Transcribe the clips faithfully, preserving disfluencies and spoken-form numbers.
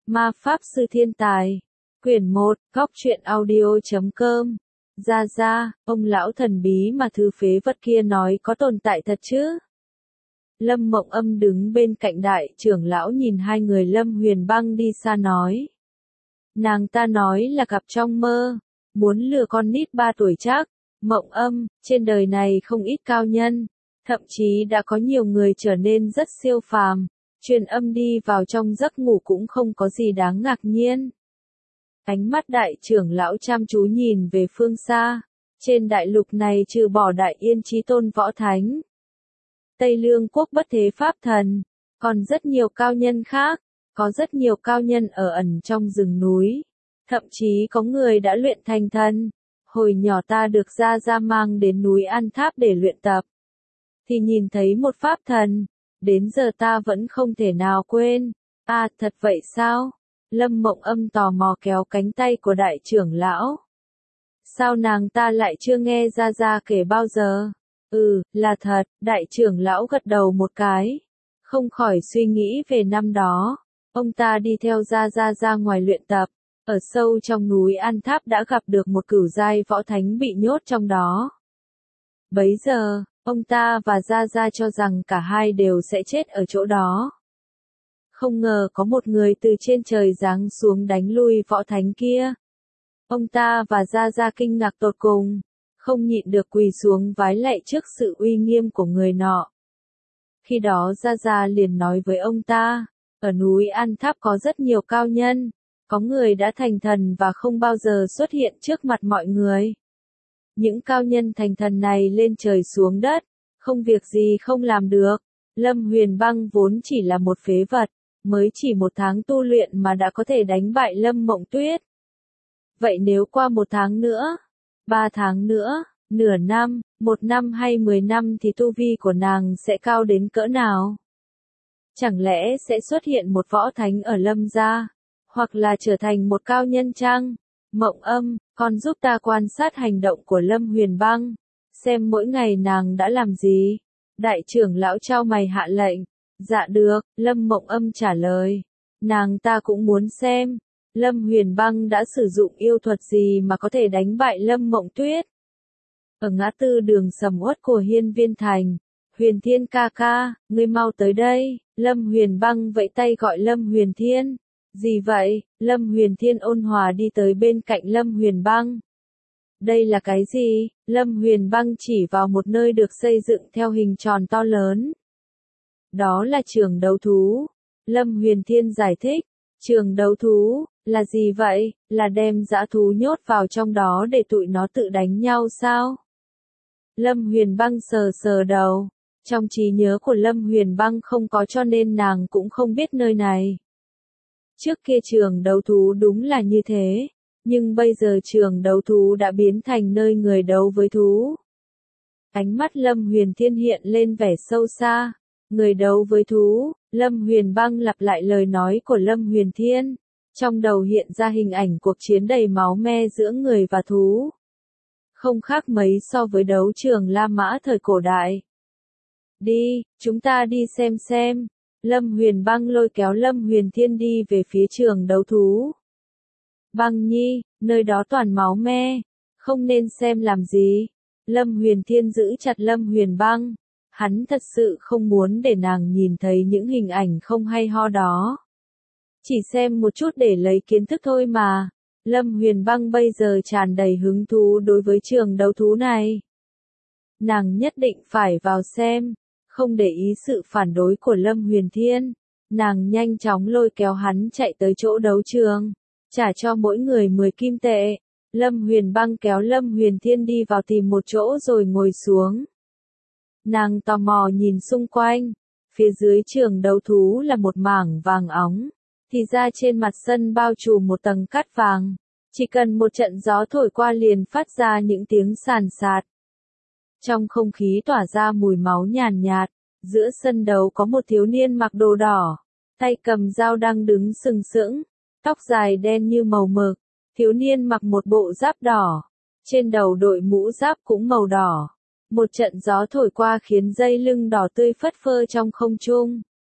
Ma Pháp Sư Thiên Tài. Quyển một, Góc truyện audio chấm com. Ra ra, ông lão thần bí mà thứ phế vật kia nói có tồn tại thật chứ? Lâm Mộng Âm đứng bên cạnh đại trưởng lão nhìn hai người Lâm Huyền Băng đi xa nói. Nàng ta nói là gặp trong mơ, muốn lừa con nít ba tuổi chắc. Mộng Âm, trên đời này không ít cao nhân, thậm chí đã có nhiều người trở nên rất siêu phàm, truyền âm đi vào trong giấc ngủ cũng không có gì đáng ngạc nhiên. Ánh mắt đại trưởng lão chăm chú nhìn về phương xa, trên đại lục này trừ bỏ Đại Yên Chí Tôn Võ Thánh, Tây Lương Quốc Bất Thế Pháp Thần, còn rất nhiều cao nhân khác, có rất nhiều cao nhân ở ẩn trong rừng núi, thậm chí có người đã luyện thành thần. Hồi nhỏ ta được Gia Gia mang đến núi An Tháp để luyện tập, thì nhìn thấy một pháp thần, đến giờ ta vẫn không thể nào quên. À, thật vậy sao? Lâm Mộng Âm tò mò kéo cánh tay của đại trưởng lão. Sao nàng ta lại chưa nghe Gia Gia kể bao giờ? Ừ, là thật, đại trưởng lão gật đầu một cái, không khỏi suy nghĩ về năm đó. Ông ta đi theo Gia Gia ra ngoài luyện tập, ở sâu trong núi An Tháp đã gặp được một cửu giai võ thánh bị nhốt trong đó. Bấy giờ, ông ta và Gia Gia cho rằng cả hai đều sẽ chết ở chỗ đó. Không ngờ có một người từ trên trời giáng xuống đánh lui võ thánh kia. Ông ta và Gia Gia kinh ngạc tột cùng, không nhịn được quỳ xuống vái lạy trước sự uy nghiêm của người nọ. Khi đó Gia Gia liền nói với ông ta, ở núi An Tháp có rất nhiều cao nhân, có người đã thành thần và không bao giờ xuất hiện trước mặt mọi người. Những cao nhân thành thần này lên trời xuống đất, không việc gì không làm được. Lâm Huyền Băng vốn chỉ là một phế vật, mới chỉ một tháng tu luyện mà đã có thể đánh bại Lâm Mộng Tuyết. Vậy nếu qua một tháng nữa, ba tháng nữa, nửa năm, một năm hay mười năm thì tu vi của nàng sẽ cao đến cỡ nào? Chẳng lẽ sẽ xuất hiện một võ thánh ở Lâm gia, hoặc là trở thành một cao nhân chăng? Mộng Âm, con giúp ta quan sát hành động của Lâm Huyền Băng, xem mỗi ngày nàng đã làm gì. Đại trưởng lão trao mày hạ lệnh. Dạ được, Lâm Mộng Âm trả lời. Nàng ta cũng muốn xem, Lâm Huyền Băng đã sử dụng yêu thuật gì mà có thể đánh bại Lâm Mộng Tuyết. Ở ngã tư đường sầm uất của Hiên Viên Thành, Huyền Thiên ca ca, ngươi mau tới đây. Lâm Huyền Băng vẫy tay gọi Lâm Huyền Thiên. Gì vậy? Lâm Huyền Thiên ôn hòa đi tới bên cạnh Lâm Huyền Băng. Đây là cái gì? Lâm Huyền Băng chỉ vào một nơi được xây dựng theo hình tròn to lớn. Đó là trường đấu thú. Lâm Huyền Thiên giải thích. Trường đấu thú, là gì vậy? Là đem dã thú nhốt vào trong đó để tụi nó tự đánh nhau sao? Lâm Huyền Băng sờ sờ đầu. Trong trí nhớ của Lâm Huyền Băng không có cho nên nàng cũng không biết nơi này. Trước kia trường đấu thú đúng là như thế, nhưng bây giờ trường đấu thú đã biến thành nơi người đấu với thú. Ánh mắt Lâm Huyền Thiên hiện lên vẻ sâu xa. Người đấu với thú, Lâm Huyền Băng lặp lại lời nói của Lâm Huyền Thiên. Trong đầu hiện ra hình ảnh cuộc chiến đầy máu me giữa người và thú. Không khác mấy so với đấu trường La Mã thời cổ đại. Đi, chúng ta đi xem xem. Lâm Huyền Băng lôi kéo Lâm Huyền Thiên đi về phía trường đấu thú. Băng nhi, nơi đó toàn máu me, không nên xem làm gì. Lâm Huyền Thiên giữ chặt Lâm Huyền Băng. Hắn thật sự không muốn để nàng nhìn thấy những hình ảnh không hay ho đó. Chỉ xem một chút để lấy kiến thức thôi mà. Lâm Huyền Băng bây giờ tràn đầy hứng thú đối với trường đấu thú này. Nàng nhất định phải vào xem. Không để ý sự phản đối của Lâm Huyền Thiên, nàng nhanh chóng lôi kéo hắn chạy tới chỗ đấu trường, trả cho mỗi người mười kim tệ. Lâm Huyền Băng kéo Lâm Huyền Thiên đi vào tìm một chỗ rồi ngồi xuống. Nàng tò mò nhìn xung quanh, phía dưới trường đấu thú là một mảng vàng óng, thì ra trên mặt sân bao trùm một tầng cát vàng, chỉ cần một trận gió thổi qua liền phát ra những tiếng sàn sạt. Trong không khí tỏa ra mùi máu nhàn nhạt, giữa sân đấu có một thiếu niên mặc đồ đỏ, tay cầm dao đang đứng sừng sững, tóc dài đen như màu mực. Thiếu niên mặc một bộ giáp đỏ, trên đầu đội mũ giáp cũng màu đỏ. Một trận gió thổi qua khiến dây lưng đỏ tươi phất phơ trong không trung.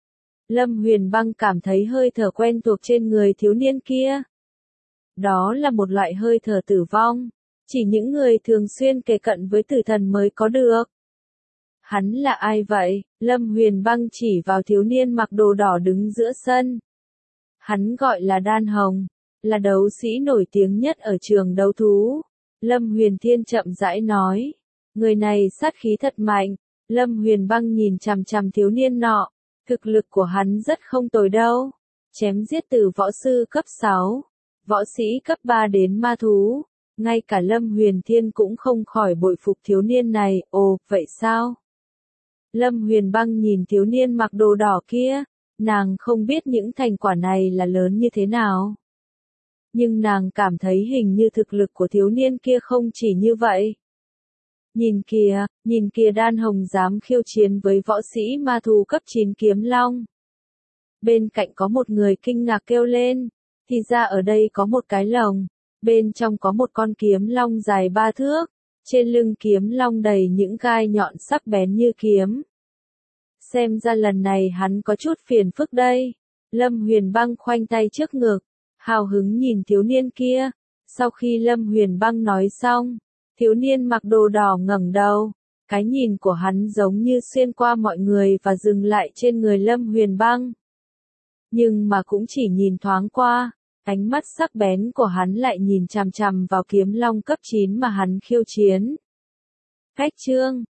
Lâm Huyền Băng cảm thấy hơi thở quen thuộc trên người thiếu niên kia. Đó là một loại hơi thở tử vong, chỉ những người thường xuyên kề cận với tử thần mới có được. Hắn là ai vậy? Lâm Huyền Băng chỉ vào thiếu niên mặc đồ đỏ đứng giữa sân. Hắn gọi là Đan Hồng, là đấu sĩ nổi tiếng nhất ở trường đấu thú. Lâm Huyền Thiên chậm rãi nói, người này sát khí thật mạnh. Lâm Huyền Băng nhìn chằm chằm thiếu niên nọ, thực lực của hắn rất không tồi đâu. Chém giết từ võ sư cấp sáu, võ sĩ cấp ba đến ma thú. Ngay cả Lâm Huyền Thiên cũng không khỏi bội phục thiếu niên này. Ồ, vậy sao? Lâm Huyền Băng nhìn thiếu niên mặc đồ đỏ kia, nàng không biết những thành quả này là lớn như thế nào. Nhưng nàng cảm thấy hình như thực lực của thiếu niên kia không chỉ như vậy. Nhìn kìa, nhìn kìa Đan Hồng dám khiêu chiến với võ sĩ ma thú cấp chín kiếm long. Bên cạnh có một người kinh ngạc kêu lên, thì ra ở đây có một cái lồng, bên trong có một con kiếm long dài ba thước, trên lưng kiếm long đầy những gai nhọn sắc bén như kiếm. Xem ra lần này hắn có chút phiền phức đây. Lâm Huyền Băng khoanh tay trước ngực, hào hứng nhìn thiếu niên kia. Sau khi Lâm Huyền Băng nói xong, thiếu niên mặc đồ đỏ ngẩng đầu, cái nhìn của hắn giống như xuyên qua mọi người và dừng lại trên người Lâm Huyền Băng. Nhưng mà cũng chỉ nhìn thoáng qua, ánh mắt sắc bén của hắn lại nhìn chằm chằm vào kiếm long cấp chín mà hắn khiêu chiến. Cách chương